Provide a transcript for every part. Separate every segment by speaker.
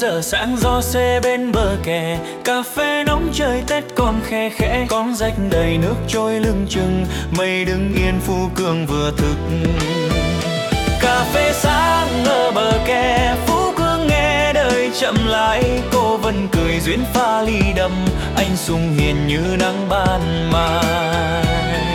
Speaker 1: giờ sáng gió xe bên bờ kè, cà phê nóng trời Tết còn khe khẽ, con rách đầy nước trôi lưng chừng, mây đứng yên Phú Cương vừa thức. Cà phê sáng ở bờ kè, Phú Cương nghe đời chậm lại, cô Vân cười duyên pha ly đậm, anh sung hiền như nắng ban mai.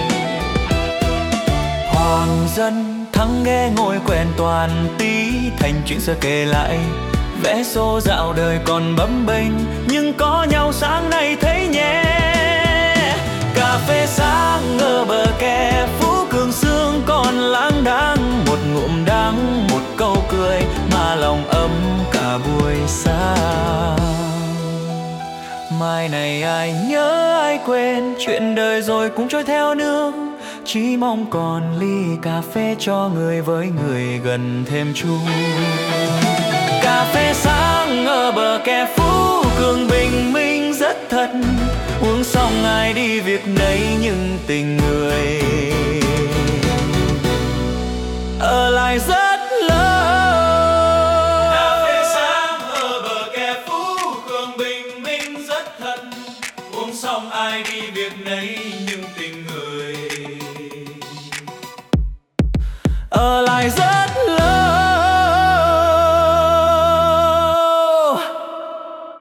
Speaker 1: Hoàng dân Thắng nghe ngồi quen toàn tí, thành chuyện xưa kể lại, vẽ số dạo đời còn bấp bênh, nhưng có nhau sáng nay thấy nhé. Cà phê sáng ở bờ kè, Phú Cương sương còn lãng đãng, một ngụm đắng một câu cười mà lòng ấm cả buổi sáng. Mai này ai nhớ ai quên, chuyện đời rồi cũng trôi theo nước, chỉ mong còn ly cà phê cho người với người gần thêm chung. Cà phê sáng ở bờ kè, Phú Cương bình minh rất thật, uống xong ai đi việc nấy nhưng tình người ở lại rất lâu. Cà phê sáng ở bờ kè, Phú Cương bình minh rất thật, uống xong ai đi việc nấy nhưng tình người ở lại rất